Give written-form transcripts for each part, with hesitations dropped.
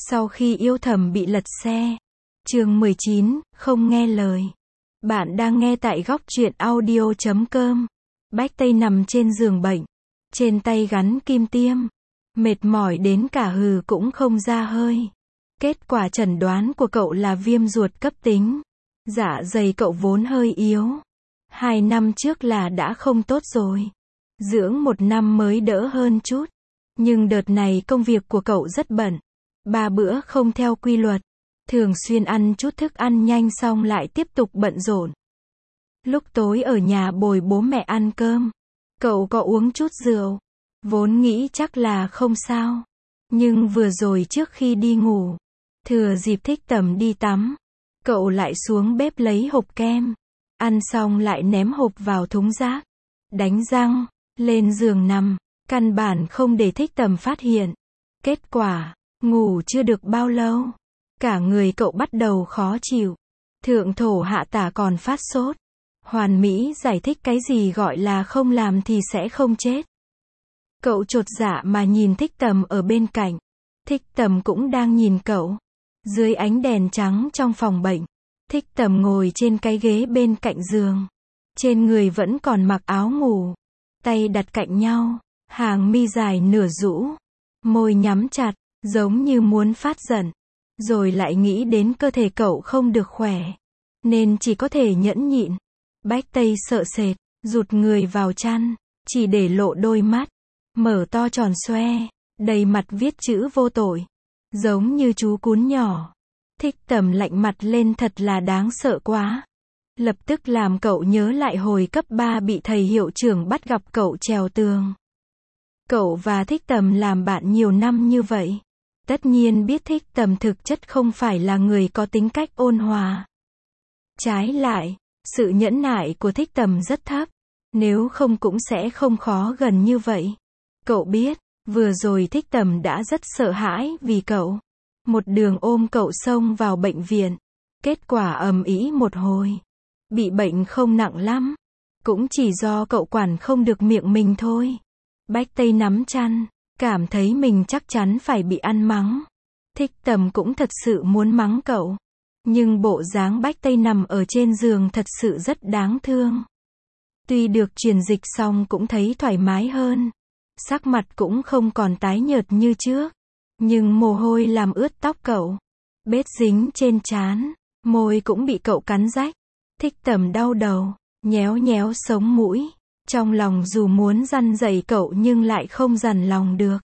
Sau khi yêu thầm bị lật xe. Chương 19, không nghe lời. Bạn đang nghe tại góc truyện audio.com. Bách Tây nằm trên giường bệnh. Trên tay gắn kim tiêm. Mệt mỏi đến cả hừ cũng không ra hơi. Kết quả chẩn đoán của cậu là viêm ruột cấp tính. Dạ dày cậu vốn hơi yếu. 2 năm trước là đã không tốt rồi. Dưỡng 1 năm mới đỡ hơn chút. Nhưng đợt này công việc của cậu rất bận. 3 bữa không theo quy luật. Thường xuyên ăn chút thức ăn nhanh xong lại tiếp tục bận rộn. Lúc tối ở nhà bồi bố mẹ ăn cơm. Cậu có uống chút rượu. Vốn nghĩ chắc là không sao. Nhưng vừa rồi trước khi đi ngủ. Thừa dịp Thích Tầm đi tắm. Cậu lại xuống bếp lấy hộp kem. Ăn xong lại ném hộp vào thùng rác. Đánh răng. Lên giường nằm. Căn bản không để Thích Tầm phát hiện. Kết quả, ngủ chưa được bao lâu. Cả người cậu bắt đầu khó chịu. Thượng thổ hạ tả còn phát sốt. Hoàn Mỹ giải thích cái gì gọi là không làm thì sẽ không chết. Cậu chột dạ mà nhìn Thích Tầm ở bên cạnh. Thích Tầm cũng đang nhìn cậu. Dưới ánh đèn trắng trong phòng bệnh. Thích Tầm ngồi trên cái ghế bên cạnh giường. Trên người vẫn còn mặc áo ngủ. Tay đặt cạnh nhau. Hàng mi dài nửa rũ. Môi nhắm chặt, giống như muốn phát giận. Rồi lại nghĩ đến cơ thể cậu không được khỏe. Nên chỉ có thể nhẫn nhịn. Bách Tây sợ sệt, rụt người vào chăn. Chỉ để lộ đôi mắt. Mở to tròn xoe. Đầy mặt viết chữ vô tội. Giống như chú cún nhỏ. Thích Tầm lạnh mặt lên thật là đáng sợ quá. Lập tức làm cậu nhớ lại hồi cấp 3 bị thầy hiệu trưởng bắt gặp cậu trèo tường. Cậu và Thích Tầm làm bạn nhiều năm như vậy. Tất nhiên biết Thích Tầm thực chất không phải là người có tính cách ôn hòa. Trái lại, sự nhẫn nại của Thích Tầm rất thấp. Nếu không cũng sẽ không khó gần như vậy. Cậu biết, vừa rồi Thích Tầm đã rất sợ hãi vì cậu. Một đường ôm cậu xông vào bệnh viện. Kết quả ầm ĩ một hồi. Bị bệnh không nặng lắm. Cũng chỉ do cậu quản không được miệng mình thôi. Bách Tây nắm chăn, cảm thấy mình chắc chắn phải bị ăn mắng. Thích Tầm cũng thật sự muốn mắng cậu. Nhưng bộ dáng Bách Tây nằm ở trên giường thật sự rất đáng thương. Tuy được truyền dịch xong cũng thấy thoải mái hơn. Sắc mặt cũng không còn tái nhợt như trước. Nhưng mồ hôi làm ướt tóc cậu. Bết dính trên trán, môi cũng bị cậu cắn rách. Thích Tầm đau đầu, nhéo nhéo sống mũi. Trong lòng dù muốn dằn dạy cậu nhưng lại không dằn lòng được.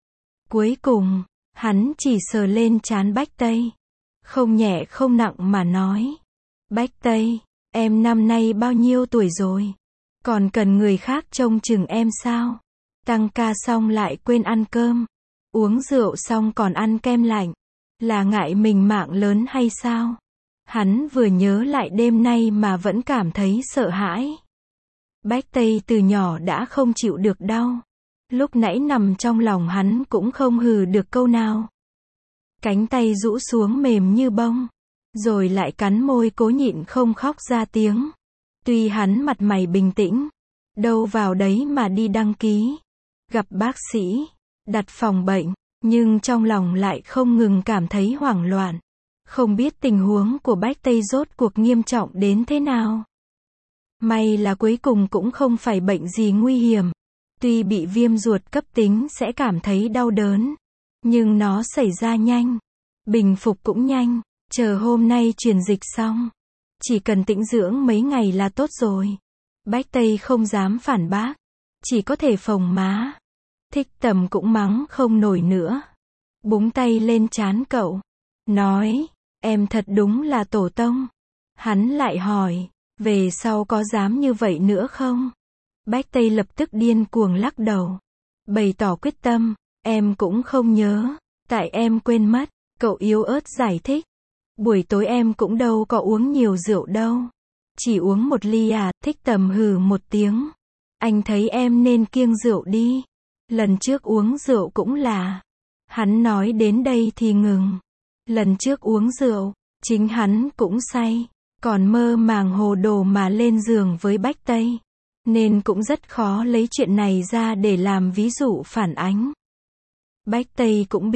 Cuối cùng, hắn chỉ sờ lên trán Bách Tây. Không nhẹ không nặng mà nói. Bách Tây, em năm nay bao nhiêu tuổi rồi? Còn cần người khác trông chừng em sao? Tăng ca xong lại quên ăn cơm. Uống rượu xong còn ăn kem lạnh. Là ngại mình mạng lớn hay sao? Hắn vừa nhớ lại đêm nay mà vẫn cảm thấy sợ hãi. Bách Tây từ nhỏ đã không chịu được đau. Lúc nãy nằm trong lòng hắn cũng không hừ được câu nào. Cánh tay rũ xuống mềm như bông. Rồi lại cắn môi cố nhịn không khóc ra tiếng. Tuy hắn mặt mày bình tĩnh. Đâu vào đấy mà đi đăng ký. Gặp bác sĩ. Đặt phòng bệnh. Nhưng trong lòng lại không ngừng cảm thấy hoảng loạn. Không biết tình huống của Bách Tây rốt cuộc nghiêm trọng đến thế nào. May là cuối cùng cũng không phải bệnh gì nguy hiểm. Tuy bị viêm ruột cấp tính sẽ cảm thấy đau đớn. Nhưng nó xảy ra nhanh. Bình phục cũng nhanh. Chờ hôm nay truyền dịch xong. Chỉ cần tĩnh dưỡng mấy ngày là tốt rồi. Bách Tây không dám phản bác. Chỉ có thể phồng má. Thích Tầm cũng mắng không nổi nữa. Búng tay lên trán cậu. Nói, em thật đúng là tổ tông. Hắn lại hỏi, về sau có dám như vậy nữa không? Bách Tây lập tức điên cuồng lắc đầu. Bày tỏ quyết tâm, em cũng không nhớ. Tại em quên mất, cậu yếu ớt giải thích. Buổi tối em cũng đâu có uống nhiều rượu đâu. Chỉ uống 1 ly à, Thích Tầm hừ một tiếng. Anh thấy em nên kiêng rượu đi. Lần trước uống rượu cũng là. Hắn nói đến đây thì ngừng. Lần trước uống rượu, chính hắn cũng say. Còn mơ màng hồ đồ mà lên giường với Bách Tây. Nên cũng rất khó lấy chuyện này ra để làm ví dụ phản ánh. Bách Tây cũng biết,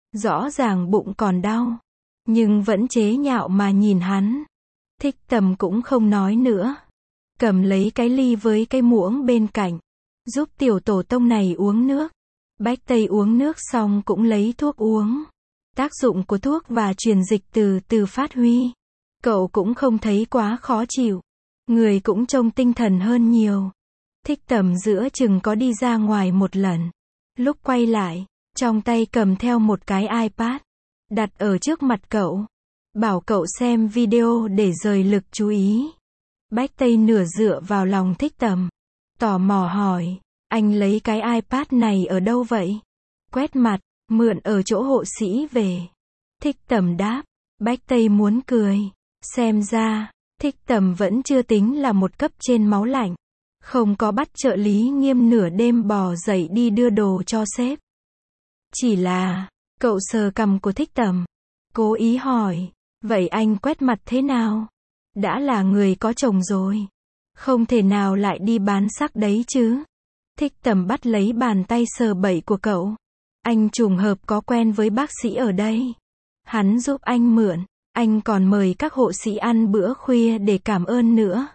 Rõ ràng bụng còn đau, nhưng vẫn chế nhạo mà nhìn hắn. Thích Tầm cũng không nói nữa. Cầm lấy cái ly với cái muỗng bên cạnh. Giúp tiểu tổ tông này uống nước. Bách Tây uống nước xong cũng lấy thuốc uống. Tác dụng của thuốc và truyền dịch từ từ phát huy. Cậu cũng không thấy quá khó chịu. Người cũng trông tinh thần hơn nhiều. Thích Tầm giữa chừng có đi ra ngoài một lần. Lúc quay lại, trong tay cầm theo một cái iPad. Đặt ở trước mặt cậu. Bảo cậu xem video để rời lực chú ý. Bách Tây nửa dựa vào lòng Thích Tầm. Tò mò hỏi, anh lấy cái iPad này ở đâu vậy? Quét mặt, mượn ở chỗ hộ sĩ về. Thích Tầm đáp. Bách Tây muốn cười. Xem ra, Thích Tầm vẫn chưa tính là một cấp trên máu lạnh. Không có bắt trợ lý Nghiêm nửa đêm bò dậy đi đưa đồ cho sếp. Chỉ là, cậu sờ cằm của Thích Tầm. Cố ý hỏi, vậy anh quét mặt thế nào? Đã là người có chồng rồi. Không thể nào lại đi bán sắc đấy chứ. Thích Tầm bắt lấy bàn tay sờ bậy của cậu. Anh trùng hợp có quen với bác sĩ ở đây. Hắn giúp anh mượn. Anh còn mời các hộ sĩ ăn bữa khuya để cảm ơn nữa.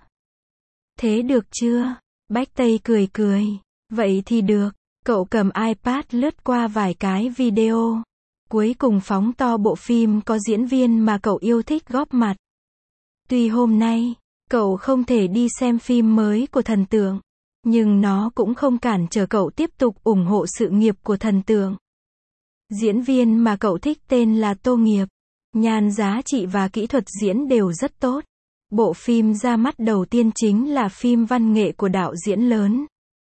Thế được chưa? Bách Tây cười cười. Vậy thì được. Cậu cầm iPad lướt qua vài cái video. Cuối cùng phóng to bộ phim có diễn viên mà cậu yêu thích góp mặt. Tuy hôm nay, cậu không thể đi xem phim mới của thần tượng. Nhưng nó cũng không cản trở cậu tiếp tục ủng hộ sự nghiệp của thần tượng. Diễn viên mà cậu thích tên là Tô Nghiệp. Nhan giá trị và kỹ thuật diễn đều rất tốt. Bộ phim ra mắt đầu tiên chính là phim văn nghệ của đạo diễn lớn.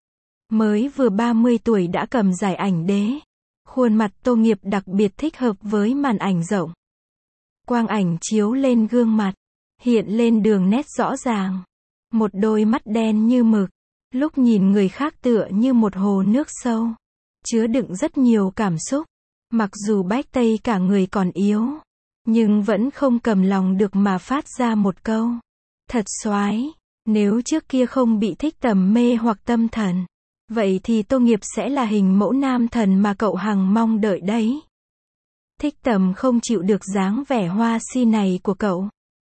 Mới vừa 30 tuổi đã cầm giải ảnh đế. Khuôn mặt Tô Nghiệp đặc biệt thích hợp với màn ảnh rộng. Quang ảnh chiếu lên gương mặt, hiện lên đường nét rõ ràng. Một đôi mắt đen như mực, lúc nhìn người khác tựa như một hồ nước sâu, chứa đựng rất nhiều cảm xúc. Mặc dù Bách Tây cả người còn yếu, nhưng vẫn không cầm lòng được mà phát ra một câu. Thật xoái, nếu trước kia không bị Thích Tầm mê hoặc tâm thần, vậy thì Tô Nghiệp sẽ là hình mẫu nam thần mà cậu hằng mong đợi đấy. Thích Tầm không chịu được dáng vẻ hoa si này của cậu.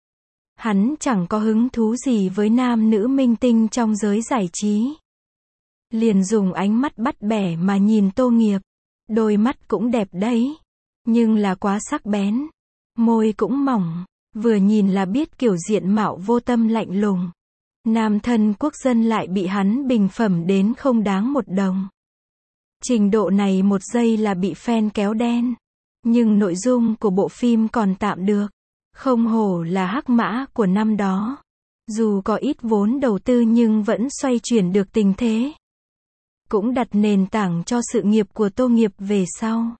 Hắn chẳng có hứng thú gì với nam nữ minh tinh trong giới giải trí. Liền dùng ánh mắt bắt bẻ mà nhìn Tô Nghiệp. Đôi mắt cũng đẹp đấy, nhưng là quá sắc bén. Môi cũng mỏng, vừa nhìn là biết kiểu diện mạo vô tâm lạnh lùng. Nam thân quốc dân lại bị hắn bình phẩm đến không đáng một đồng. Trình độ này một giây là bị fan kéo đen. Nhưng nội dung của bộ phim còn tạm được. Không hổ là hắc mã của năm đó. Dù có ít vốn đầu tư nhưng vẫn xoay chuyển được tình thế. Cũng đặt nền tảng cho sự nghiệp của Tô Nghiệp về sau.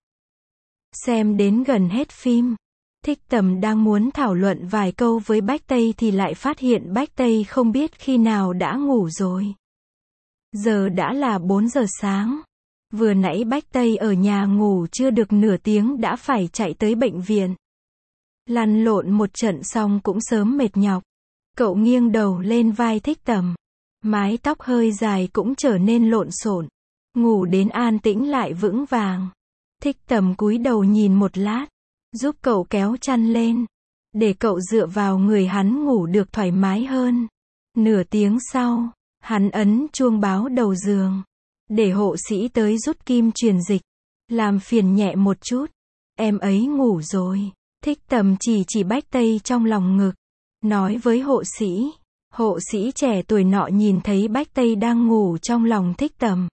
Xem đến gần hết phim, Thích Tầm đang muốn thảo luận vài câu với Bách Tây thì lại phát hiện Bách Tây không biết khi nào đã ngủ rồi. Giờ đã là 4 giờ sáng. Vừa nãy Bách Tây ở nhà ngủ chưa được nửa tiếng đã phải chạy tới bệnh viện. Lăn lộn một trận xong cũng sớm mệt nhọc. Cậu nghiêng đầu lên vai Thích Tầm. Mái tóc hơi dài cũng trở nên lộn xộn. Ngủ đến an tĩnh lại vững vàng. Thích Tầm cúi đầu nhìn một lát. Giúp cậu kéo chăn lên. Để cậu dựa vào người hắn ngủ được thoải mái hơn. Nửa tiếng sau, hắn ấn chuông báo đầu giường. Để hộ sĩ tới rút kim truyền dịch. Làm phiền nhẹ một chút. Em ấy ngủ rồi. Thích Tầm chỉ Bách Tây trong lòng ngực. Nói với hộ sĩ. Hộ sĩ trẻ tuổi nọ nhìn thấy Bách Tây đang ngủ trong lòng Thích Tầm.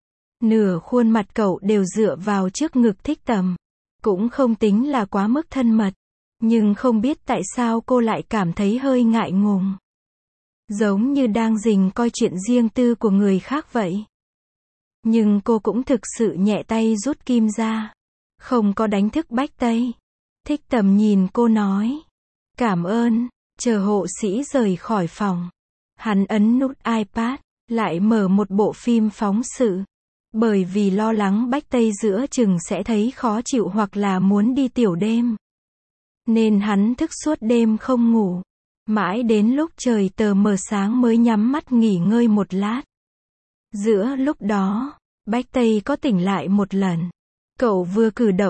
Nửa khuôn mặt cậu đều dựa vào trước ngực Thích Tầm. Cũng không tính là quá mức thân mật. Nhưng không biết tại sao cô lại cảm thấy hơi ngại ngùng. Giống như đang rình coi chuyện riêng tư của người khác vậy. Nhưng cô cũng thực sự nhẹ tay rút kim ra. Không có đánh thức Bách Tây. Thích Tầm nhìn cô nói. Cảm ơn. Chờ hộ sĩ rời khỏi phòng. Hắn ấn nút iPad. Lại mở một bộ phim phóng sự. Bởi vì lo lắng Bách Tây giữa chừng sẽ thấy khó chịu hoặc là muốn đi tiểu đêm. Nên hắn thức suốt đêm không ngủ. Mãi đến lúc trời tờ mờ sáng mới nhắm mắt nghỉ ngơi một lát. Giữa lúc đó, Bách Tây có tỉnh lại một lần. Cậu vừa cử động,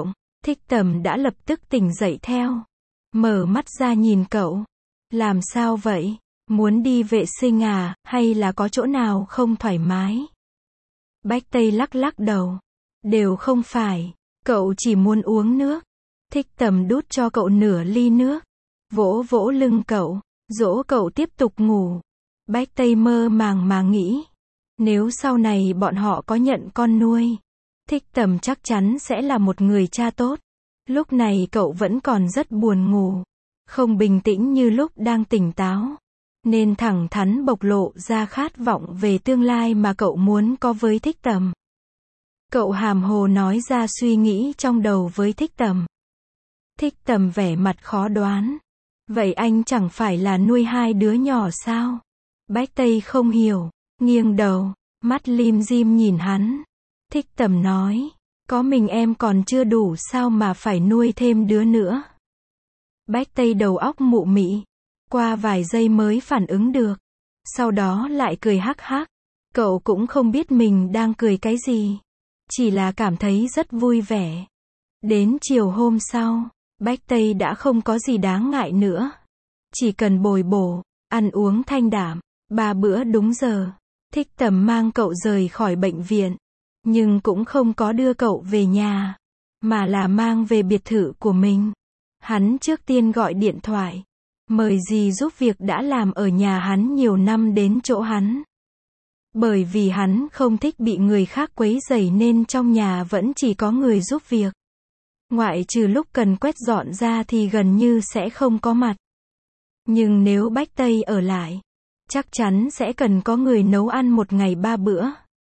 Thích Tầm đã lập tức tỉnh dậy theo. Mở mắt ra nhìn cậu. Làm sao vậy? Muốn đi vệ sinh à, hay là có chỗ nào không thoải mái? Bách Tây lắc lắc đầu. Đều không phải. Cậu chỉ muốn uống nước. Thích Tầm đút cho cậu nửa ly nước. Vỗ vỗ lưng cậu. Dỗ cậu tiếp tục ngủ. Bách Tây mơ màng mà nghĩ. Nếu sau này bọn họ có nhận con nuôi, Thích Tầm chắc chắn sẽ là một người cha tốt. Lúc này cậu vẫn còn rất buồn ngủ. Không bình tĩnh như lúc đang tỉnh táo. Nên thẳng thắn bộc lộ ra khát vọng về tương lai mà cậu muốn có với Thích Tầm. Cậu hàm hồ nói ra suy nghĩ trong đầu với Thích Tầm. Thích Tầm vẻ mặt khó đoán. Vậy anh chẳng phải là nuôi hai đứa nhỏ sao? Bách Tây không hiểu, nghiêng đầu, mắt lim dim nhìn hắn. Thích Tầm nói, có mình em còn chưa đủ sao mà phải nuôi thêm đứa nữa. Bách Tây đầu óc mụ mị, qua vài giây mới phản ứng được. Sau đó lại cười hắc hắc. Cậu cũng không biết mình đang cười cái gì. Chỉ là cảm thấy rất vui vẻ. Đến chiều hôm sau, Bách Tây đã không có gì đáng ngại nữa. Chỉ cần bồi bổ, ăn uống thanh đạm, 3 bữa đúng giờ. Thích Tầm mang cậu rời khỏi bệnh viện. Nhưng cũng không có đưa cậu về nhà, mà là mang về biệt thự của mình. Hắn trước tiên gọi điện thoại, mời dì giúp việc đã làm ở nhà hắn nhiều năm đến chỗ hắn. Bởi vì hắn không thích bị người khác quấy rầy nên trong nhà vẫn chỉ có người giúp việc. Ngoại trừ lúc cần quét dọn ra thì gần như sẽ không có mặt. Nhưng nếu Bách Tây ở lại, chắc chắn sẽ cần có người nấu ăn một ngày 3 bữa.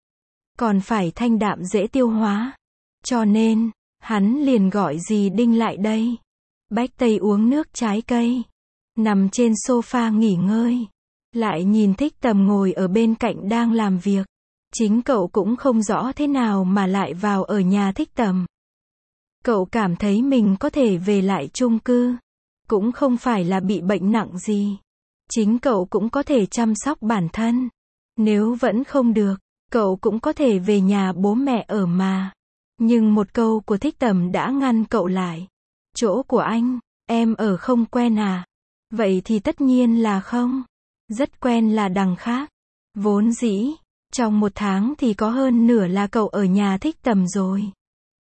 Còn phải thanh đạm dễ tiêu hóa. Cho nên, hắn liền gọi dì Đinh lại đây. Bách Tây uống nước trái cây, nằm trên sofa nghỉ ngơi. Lại nhìn Thích Tầm ngồi ở bên cạnh đang làm việc. Chính cậu cũng không rõ thế nào mà lại vào ở nhà Thích Tầm. Cậu cảm thấy mình có thể về lại chung cư. Cũng không phải là bị bệnh nặng gì. Chính cậu cũng có thể chăm sóc bản thân. Nếu vẫn không được, cậu cũng có thể về nhà bố mẹ ở mà. Nhưng một câu của Thích Tầm đã ngăn cậu lại. Chỗ của anh, em ở không quen à? Vậy thì tất nhiên là không. Rất quen là đằng khác. Vốn dĩ, trong 1 tháng thì có hơn nửa là cậu ở nhà Thích Tầm rồi.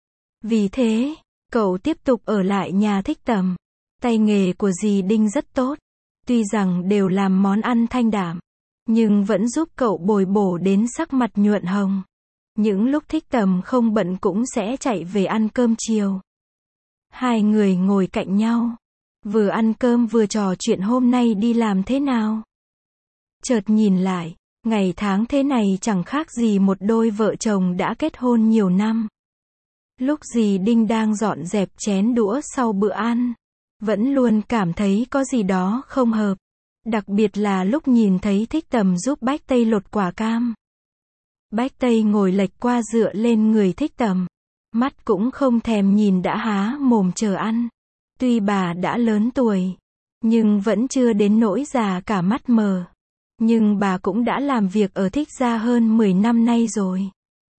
Vì thế, cậu tiếp tục ở lại nhà Thích Tầm. Tay nghề của dì Đinh rất tốt. Tuy rằng đều làm món ăn thanh đạm, nhưng vẫn giúp cậu bồi bổ đến sắc mặt nhuận hồng. Những lúc Thích Tầm không bận cũng sẽ chạy về ăn cơm chiều. Hai người ngồi cạnh nhau, vừa ăn cơm vừa trò chuyện hôm nay đi làm thế nào. Chợt nhìn lại, ngày tháng thế này chẳng khác gì một đôi vợ chồng đã kết hôn nhiều năm. Lúc dì Đinh đang dọn dẹp chén đũa sau bữa ăn, vẫn luôn cảm thấy có gì đó không hợp. Đặc biệt là lúc nhìn thấy Thích Tầm giúp Bách Tây lột quả cam. Bách Tây ngồi lệch qua dựa lên người Thích Tầm. Mắt cũng không thèm nhìn đã há mồm chờ ăn. Tuy bà đã lớn tuổi, nhưng vẫn chưa đến nỗi già cả mắt mờ. Nhưng bà cũng đã làm việc ở Thích gia hơn 10 năm nay rồi.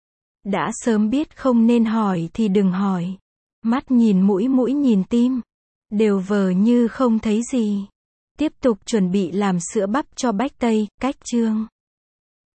Đã sớm biết không nên hỏi thì đừng hỏi. Mắt nhìn mũi mũi nhìn tim, đều vờ như không thấy gì. Tiếp tục chuẩn bị làm sữa bắp cho Bách Tây, cách chương.